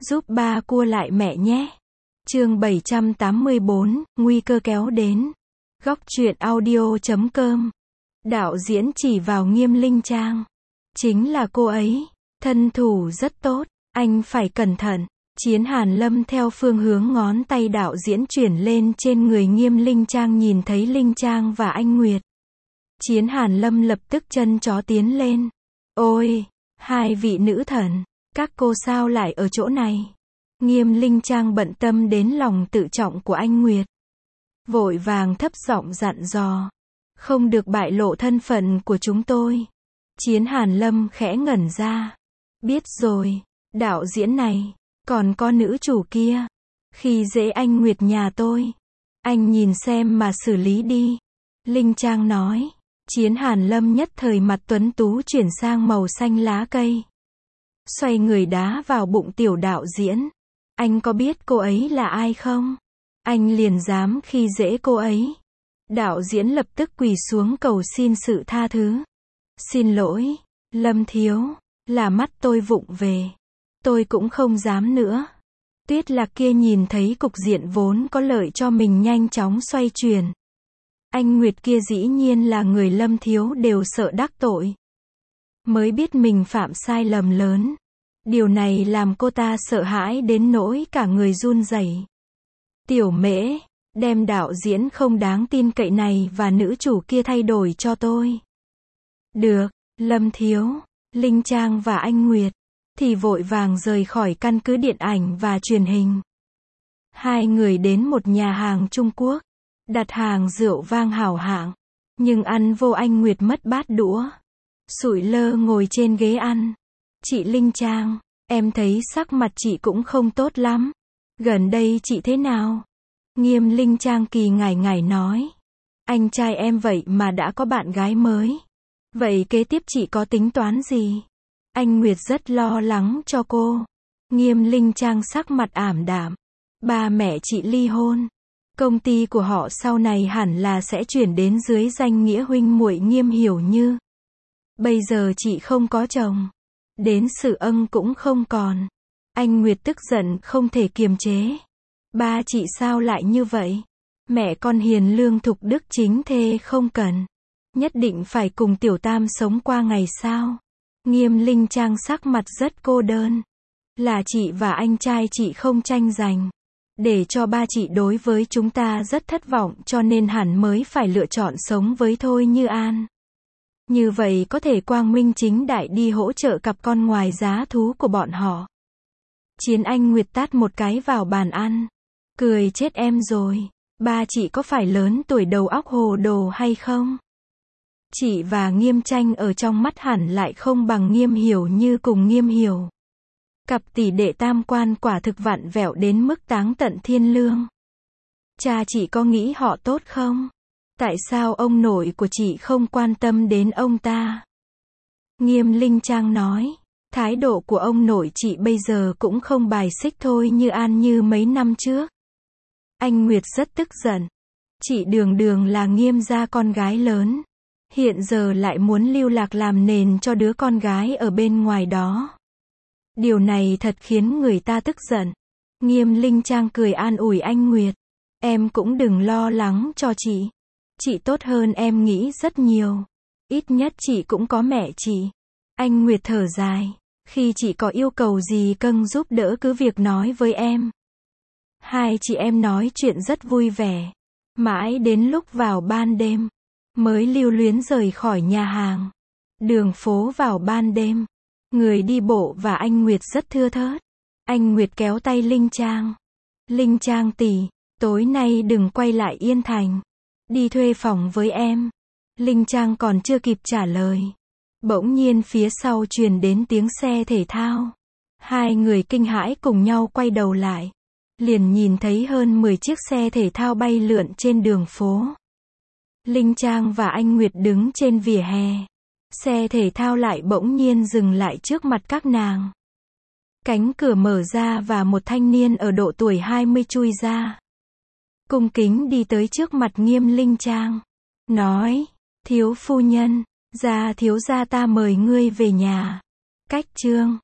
Giúp ba cua lại mẹ nhé. Chương 784, nguy cơ kéo đến. Góc truyện audio.com. Đạo diễn chỉ vào Nghiêm Linh Trang. Chính là cô ấy. Thân thủ rất tốt, anh phải cẩn thận. Chiến Hàn Lâm theo phương hướng ngón tay đạo diễn chuyển lên trên người Nghiêm Linh Trang, nhìn thấy Linh Trang và anh Nguyệt. Chiến Hàn Lâm lập tức chân chó tiến lên. Ôi, hai vị nữ thần, các cô sao lại ở chỗ này? Nghiêm Linh Trang bận tâm đến lòng tự trọng của anh Nguyệt. Vội vàng thấp giọng dặn dò. Không được bại lộ thân phận của chúng tôi. Chiến Hàn Lâm khẽ ngẩn ra. Biết rồi, đạo diễn này, còn có nữ chủ kia. Khi dễ anh Nguyệt nhà tôi. Anh nhìn xem mà xử lý đi. Linh Trang nói. Chiến Hàn Lâm nhất thời mặt tuấn tú chuyển sang màu xanh lá cây. Xoay người đá vào bụng tiểu đạo diễn. Anh có biết cô ấy là ai không? Anh liền dám khi dễ cô ấy. Đạo diễn lập tức quỳ xuống cầu xin sự tha thứ. Xin lỗi, Lâm thiếu, là mắt tôi vụng về. Tôi cũng không dám nữa. Tuyết Lạc kia nhìn thấy cục diện vốn có lợi cho mình nhanh chóng xoay chuyển. Anh Nguyệt kia dĩ nhiên là người Lâm thiếu đều sợ đắc tội. Mới biết mình phạm sai lầm lớn. Điều này làm cô ta sợ hãi đến nỗi cả người run rẩy. Tiểu Mễ, đem đạo diễn không đáng tin cậy này và nữ chủ kia thay đổi cho tôi. Được, Lâm thiếu. Linh Trang và anh Nguyệt thì vội vàng rời khỏi căn cứ điện ảnh và truyền hình. Hai người đến một nhà hàng Trung Quốc, đặt hàng rượu vang hảo hạng, nhưng ăn vô anh Nguyệt mất bát đũa, sụi lơ ngồi trên ghế ăn. Chị Linh Trang, em thấy sắc mặt chị cũng không tốt lắm. Gần đây chị thế nào? Nghiêm Linh Trang kỳ ngải nói. Anh trai em vậy mà đã có bạn gái mới. Vậy kế tiếp chị có tính toán gì? Anh Nguyệt rất lo lắng cho cô. Nghiêm Linh Trang sắc mặt ảm đạm. Ba mẹ chị ly hôn. Công ty của họ sau này hẳn là sẽ chuyển đến dưới danh nghĩa huynh muội Nghiêm Hiểu Như. Bây giờ chị không có chồng. Đến sự ân cũng không còn. Anh Nguyệt tức giận không thể kiềm chế. Ba chị sao lại như vậy? Mẹ con hiền lương thục đức chính thê không cần. Nhất định phải cùng Tiểu Tam sống qua ngày sao? Nghiêm Linh Trang sắc mặt rất cô đơn. Là chị và anh trai chị không tranh giành. Để cho ba chị đối với chúng ta rất thất vọng cho nên hẳn mới phải lựa chọn sống với Thôi Như An. Như vậy có thể quang minh chính đại đi hỗ trợ cặp con ngoài giá thú của bọn họ. Chiến Anh Nguyệt tát một cái vào bàn ăn. Cười chết em rồi. Ba chị có phải lớn tuổi đầu óc hồ đồ hay không? Chị và Nghiêm Tranh ở trong mắt hẳn lại không bằng Nghiêm Hiểu Như cùng Nghiêm Hiểu. Cặp tỷ đệ tam quan quả thực vặn vẹo đến mức táng tận thiên lương. Cha chị có nghĩ họ tốt không? Tại sao ông nội của chị không quan tâm đến ông ta? Nghiêm Linh Trang nói. Thái độ của ông nội chị bây giờ cũng không bài xích Thôi Như An như mấy năm trước. Anh Nguyệt rất tức giận. Chị đường đường là Nghiêm gia con gái lớn. Hiện giờ lại muốn lưu lạc làm nền cho đứa con gái ở bên ngoài đó. Điều này thật khiến người ta tức giận. Nghiêm Linh Trang cười an ủi anh Nguyệt. Em cũng đừng lo lắng cho chị. Chị tốt hơn em nghĩ rất nhiều. Ít nhất chị cũng có mẹ chị. Anh Nguyệt thở dài. Khi chị có yêu cầu gì cần giúp đỡ cứ việc nói với em. Hai chị em nói chuyện rất vui vẻ. Mãi đến lúc vào ban đêm, mới lưu luyến rời khỏi nhà hàng. Đường phố vào ban đêm, người đi bộ và anh Nguyệt rất thưa thớt. Anh Nguyệt kéo tay Linh Trang. Linh Trang tỷ, tối nay đừng quay lại Yên Thành. Đi thuê phòng với em. Linh Trang còn chưa kịp trả lời. Bỗng nhiên phía sau truyền đến tiếng xe thể thao. Hai người kinh hãi cùng nhau quay đầu lại. Liền nhìn thấy hơn 10 chiếc xe thể thao bay lượn trên đường phố. Linh Trang và anh Nguyệt đứng trên vỉa hè. Xe thể thao lại bỗng nhiên dừng lại trước mặt các nàng. Cánh cửa mở ra và một thanh niên ở độ tuổi 20 chui ra. Cung kính đi tới trước mặt Nghiêm Linh Trang. Nói, thiếu phu nhân, thiếu gia ta mời ngươi về nhà. Cách chương